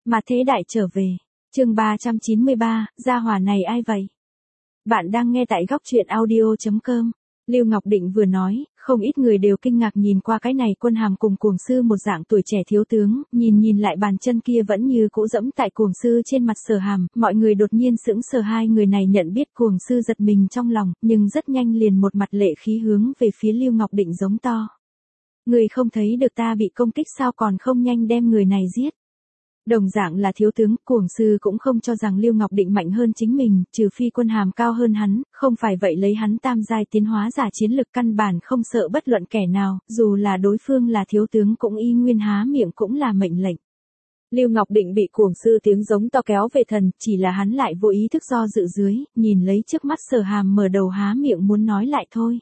Mà thế đại trở về. Chương 393, gia hỏa này ai vậy? Bạn đang nghe tại góc truyện audio.com. Lưu Ngọc Định vừa nói, không ít người đều kinh ngạc nhìn qua cái này Quân Hàm cùng Cuồng Sư một dạng tuổi trẻ thiếu tướng, nhìn lại bàn chân kia vẫn như cũ dẫm tại Cuồng Sư trên mặt Sở Hàm, mọi người đột nhiên sững sờ, hai người này nhận biết Cuồng Sư giật mình trong lòng, nhưng rất nhanh liền một mặt lệ khí hướng về phía Lưu Ngọc Định giống to. Người không thấy được ta bị công kích sao, còn không nhanh đem người này giết. Đồng dạng là thiếu tướng, Cuồng Sư cũng không cho rằng Lưu Ngọc Định mạnh hơn chính mình, trừ phi Quân Hàm cao hơn hắn, không phải vậy lấy hắn tam giai tiến hóa giả chiến lực căn bản không sợ bất luận kẻ nào, dù là đối phương là thiếu tướng cũng y nguyên há miệng cũng là mệnh lệnh. Lưu Ngọc Định bị Cuồng Sư tiếng giống to kéo về thần, chỉ là hắn lại vô ý thức do dự dưới, nhìn lấy trước mắt Sở Hàm mở đầu há miệng muốn nói lại thôi.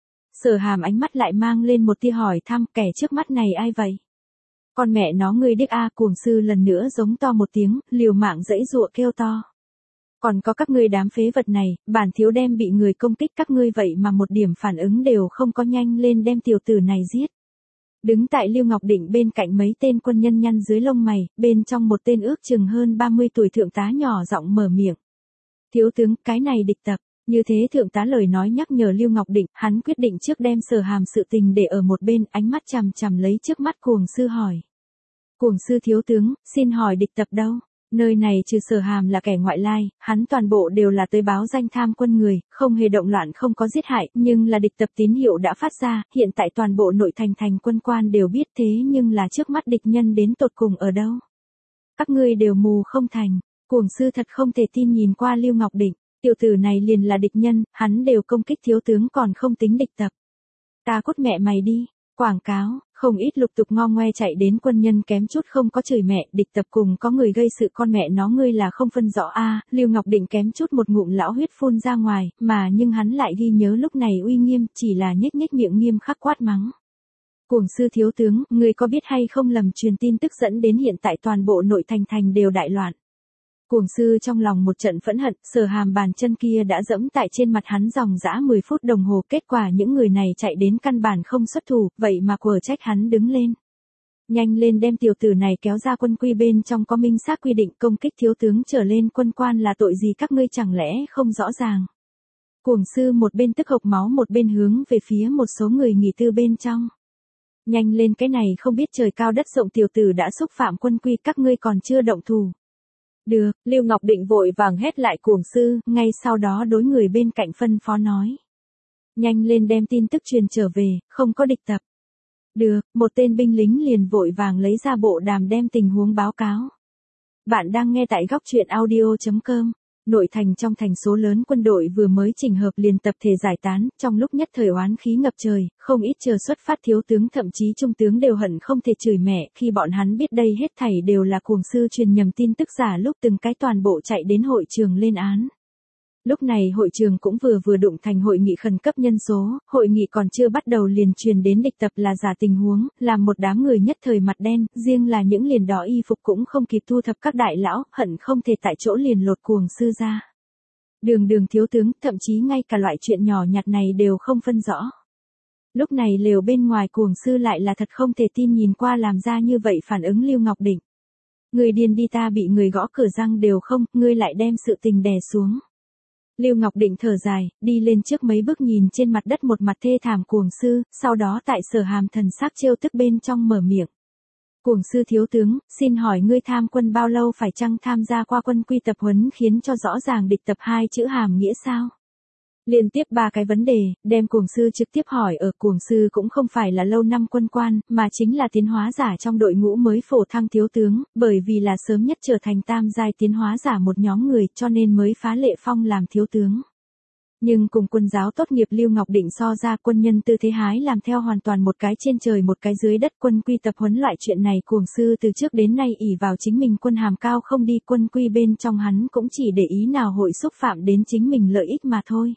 Sở Hàm ánh mắt lại mang lên một tia hỏi thăm, kẻ trước mắt này ai vậy? Con mẹ nó ngươi điếc a, Cuồng Sư lần nữa giống to một tiếng, liều mạng giãy giụa kêu to. Còn có các ngươi đám phế vật này, bản thiếu đem bị người công kích các ngươi vậy mà một điểm phản ứng đều không có, nhanh lên đem tiểu tử này giết. Đứng tại Lưu Ngọc Định bên cạnh mấy tên quân nhân nhăn dưới lông mày, bên trong một tên ước chừng hơn 30 tuổi thượng tá nhỏ giọng mở miệng. Thiếu tướng, cái này địch tập. Như thế thượng tá lời nói nhắc nhở Lưu Ngọc Định, hắn quyết định trước đem Sở Hàm sự tình để ở một bên, ánh mắt chằm chằm lấy trước mắt Cuồng Sư hỏi. Cuồng Sư thiếu tướng, xin hỏi địch tập đâu? Nơi này trừ Sở Hàm là kẻ ngoại lai, hắn toàn bộ đều là tới báo danh tham quân người, không hề động loạn, không có giết hại, nhưng là địch tập tín hiệu đã phát ra, hiện tại toàn bộ nội thành quân quan đều biết, thế nhưng là trước mắt địch nhân đến tột cùng ở đâu? Các ngươi đều mù không thành. Cuồng Sư thật không thể tin nhìn qua Lưu Ngọc Định. Tiểu tử này liền là địch nhân, hắn đều công kích thiếu tướng còn không tính địch tập. Ta cút mẹ mày đi, quảng cáo, không ít lục tục ngo ngoe chạy đến quân nhân kém chút không có chửi mẹ, địch tập cùng có người gây sự, con mẹ nó ngươi là không phân rõ a. Lưu Ngọc Định kém chút một ngụm lão huyết phun ra ngoài, mà nhưng hắn lại ghi nhớ lúc này uy nghiêm, chỉ là nhếch miệng nghiêm khắc quát mắng. Cuồng Sư thiếu tướng, ngươi có biết hay không lầm truyền tin tức dẫn đến hiện tại toàn bộ nội thành đều đại loạn. Cuồng Sư trong lòng một trận phẫn hận, Sở Hàm bàn chân kia đã dẫm tại trên mặt hắn dòng dã 10 phút đồng hồ, kết quả những người này chạy đến căn bản không xuất thủ, vậy mà quở trách hắn đứng lên. Nhanh lên đem tiểu tử này kéo ra, quân quy bên trong có minh xác quy định công kích thiếu tướng trở lên quân quan là tội gì, các ngươi chẳng lẽ không rõ ràng. Cuồng Sư một bên tức hộc máu một bên hướng về phía một số người nghỉ tư bên trong. Nhanh lên, cái này không biết trời cao đất rộng tiểu tử đã xúc phạm quân quy, các ngươi còn chưa động thủ. Được, Lưu Ngọc Định vội vàng hét lại Cuồng Sư, ngay sau đó đối người bên cạnh phân phó nói. Nhanh lên đem tin tức truyền trở về, không có địch tập. Được, một tên binh lính liền vội vàng lấy ra bộ đàm đem tình huống báo cáo. Bạn đang nghe tại góc truyện audio.com. Nội thành trong thành số lớn quân đội vừa mới chỉnh hợp liền tập thể giải tán, trong lúc nhất thời oán khí ngập trời, không ít chờ xuất phát thiếu tướng thậm chí trung tướng đều hận không thể chửi mẹ, khi bọn hắn biết đây hết thảy đều là Cuồng Sư truyền nhầm tin tức giả, lúc từng cái toàn bộ chạy đến hội trường lên án. Lúc này hội trường cũng vừa đụng thành hội nghị khẩn cấp nhân số, hội nghị còn chưa bắt đầu liền truyền đến địch tập là giả tình huống, làm một đám người nhất thời mặt đen, riêng là những liền đỏ y phục cũng không kịp thu thập, các đại lão hận không thể tại chỗ liền lột Cuồng Sư ra. Đường thiếu tướng, thậm chí ngay cả loại chuyện nhỏ nhặt này đều không phân rõ. Lúc này lều bên ngoài Cuồng Sư lại là thật không thể tin nhìn qua làm ra như vậy phản ứng Lưu Ngọc Định. Người điên đi, ta bị người gõ cửa răng đều không, ngươi lại đem sự tình đè xuống. Lưu Ngọc Định thở dài, đi lên trước mấy bước nhìn trên mặt đất một mặt thê thảm Cuồng Sư, sau đó tại Sở Hàm thần sắc trêu tức bên trong mở miệng. Cuồng Sư thiếu tướng, xin hỏi ngươi tham quân bao lâu, phải chăng tham gia qua quân quy tập huấn khiến cho rõ ràng địch tập hai chữ hàm nghĩa sao? Liên tiếp 3 cái vấn đề, đem Cuồng Sư trực tiếp hỏi ở. Cuồng Sư cũng không phải là lâu năm quân quan, mà chính là tiến hóa giả trong đội ngũ mới phổ thăng thiếu tướng, bởi vì là sớm nhất trở thành tam giai tiến hóa giả một nhóm người, cho nên mới phá lệ phong làm thiếu tướng. Nhưng cùng quân giáo tốt nghiệp Lưu Ngọc Định so ra, quân nhân tư thế hái làm theo hoàn toàn một cái trên trời một cái dưới đất. Quân quy tập huấn loại chuyện này Cuồng Sư từ trước đến nay ỷ vào chính mình quân hàm cao không đi, quân quy bên trong hắn cũng chỉ để ý nào hội xúc phạm đến chính mình lợi ích mà thôi.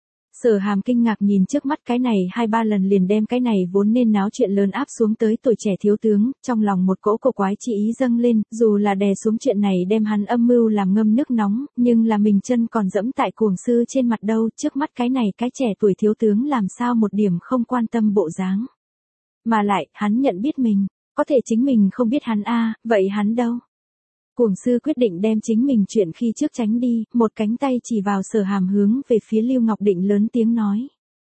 Sở Hàm kinh ngạc nhìn trước mắt cái này 2-3 lần liền đem cái này vốn nên náo chuyện lớn áp xuống tới tuổi trẻ thiếu tướng, trong lòng một cỗ cổ quái chi ý dâng lên, dù là đè xuống chuyện này đem hắn âm mưu làm ngâm nước nóng, nhưng là mình chân còn dẫm tại Cuồng Sư trên mặt đâu, trước mắt cái này cái trẻ tuổi thiếu tướng làm sao một điểm không quan tâm bộ dáng. Mà lại, hắn nhận biết mình, có thể chính mình không biết hắn a, vậy hắn đâu? Cuồng sư quyết định đem chính mình chuyện khi trước tránh đi, một cánh tay chỉ vào Sở Hàm hướng về phía Lưu Ngọc Định lớn tiếng nói.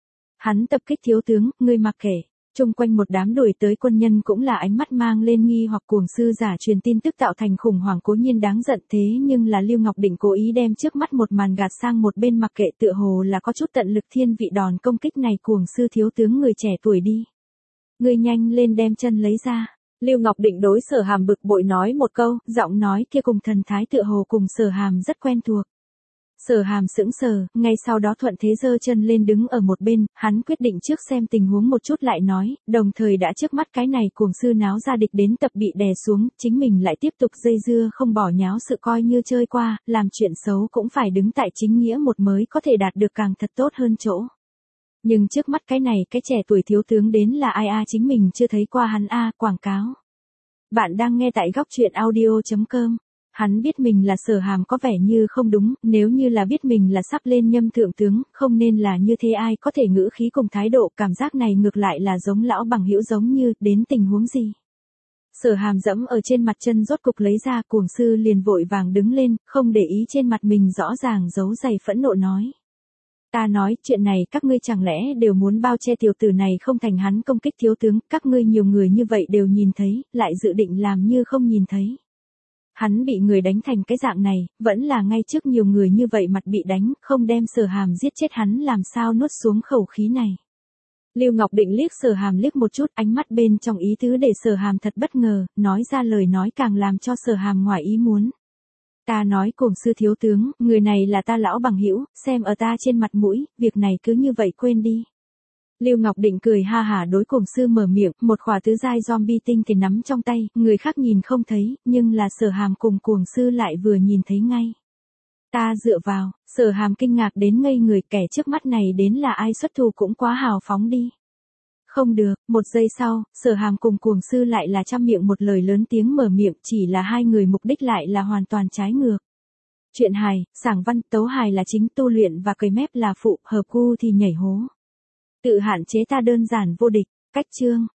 Hắn tập kích thiếu tướng, ngươi mặc kệ. Trung quanh một đám đuổi tới quân nhân cũng là ánh mắt mang lên nghi hoặc cuồng sư giả truyền tin tức tạo thành khủng hoảng cố nhiên đáng giận thế nhưng là Lưu Ngọc Định cố ý đem trước mắt một màn gạt sang một bên mặc kệ tựa hồ là có chút tận lực thiên vị đòn công kích này cuồng sư thiếu tướng người trẻ tuổi đi. Ngươi nhanh lên đem chân lấy ra. Lưu Ngọc Định đối Sở Hàm bực bội nói một câu, giọng nói kia cùng thần thái tựa hồ cùng Sở Hàm rất quen thuộc. Sở Hàm sững sờ, ngay sau đó thuận thế giơ chân lên đứng ở một bên, hắn quyết định trước xem tình huống một chút lại nói, đồng thời đã trước mắt cái này cuồng sư náo ra địch đến tập bị đè xuống, chính mình lại tiếp tục dây dưa không bỏ nháo sự coi như chơi qua, làm chuyện xấu cũng phải đứng tại chính nghĩa một mới có thể đạt được càng thật tốt hơn chỗ. Nhưng trước mắt cái này cái trẻ tuổi thiếu tướng đến là ai chính mình chưa thấy qua hắn quảng cáo. Bạn đang nghe tại góc truyện audio.com. Hắn biết mình là Sở Hàm có vẻ như không đúng, nếu như là biết mình là sắp lên nhâm thượng tướng, không nên là như thế ai có thể ngữ khí cùng thái độ cảm giác này ngược lại là giống lão bằng hữu giống như, đến tình huống gì. Sở Hàm dẫm ở trên mặt chân rốt cục lấy ra cuồng sư liền vội vàng đứng lên, không để ý trên mặt mình rõ ràng giấu dày phẫn nộ nói. Ta nói, chuyện này các ngươi chẳng lẽ đều muốn bao che tiểu tử này không thành hắn công kích thiếu tướng, các ngươi nhiều người như vậy đều nhìn thấy, lại dự định làm như không nhìn thấy. Hắn bị người đánh thành cái dạng này, vẫn là ngay trước nhiều người như vậy mặt bị đánh, không đem Sở Hàm giết chết hắn làm sao nuốt xuống khẩu khí này. Lưu Ngọc Định liếc Sở Hàm liếc một chút, ánh mắt bên trong ý tứ để Sở Hàm thật bất ngờ, nói ra lời nói càng làm cho Sở Hàm ngoài ý muốn. Ta nói cuồng sư thiếu tướng, người này là ta lão bằng hữu, xem ở ta trên mặt mũi, việc này cứ như vậy quên đi. Lưu Ngọc Định cười ha hả đối cuồng sư mở miệng, một khỏa tứ giai zombie tinh thì nắm trong tay, người khác nhìn không thấy, nhưng là Sở Hàm cùng cuồng sư lại vừa nhìn thấy ngay. Ta dựa vào, Sở Hàm kinh ngạc đến ngây người, kẻ trước mắt này đến là ai xuất thủ cũng quá hào phóng đi. Không được, một giây sau, Sở Hàm cùng cuồng sư lại là trăm miệng một lời lớn tiếng mở miệng, chỉ là hai người mục đích lại là hoàn toàn trái ngược. Chuyện hài, sảng văn, tấu hài là chính, tu luyện và cầy mép là phụ, hợp gu thì nhảy hố. Tự hạn chế ta đơn giản vô địch, cách chương.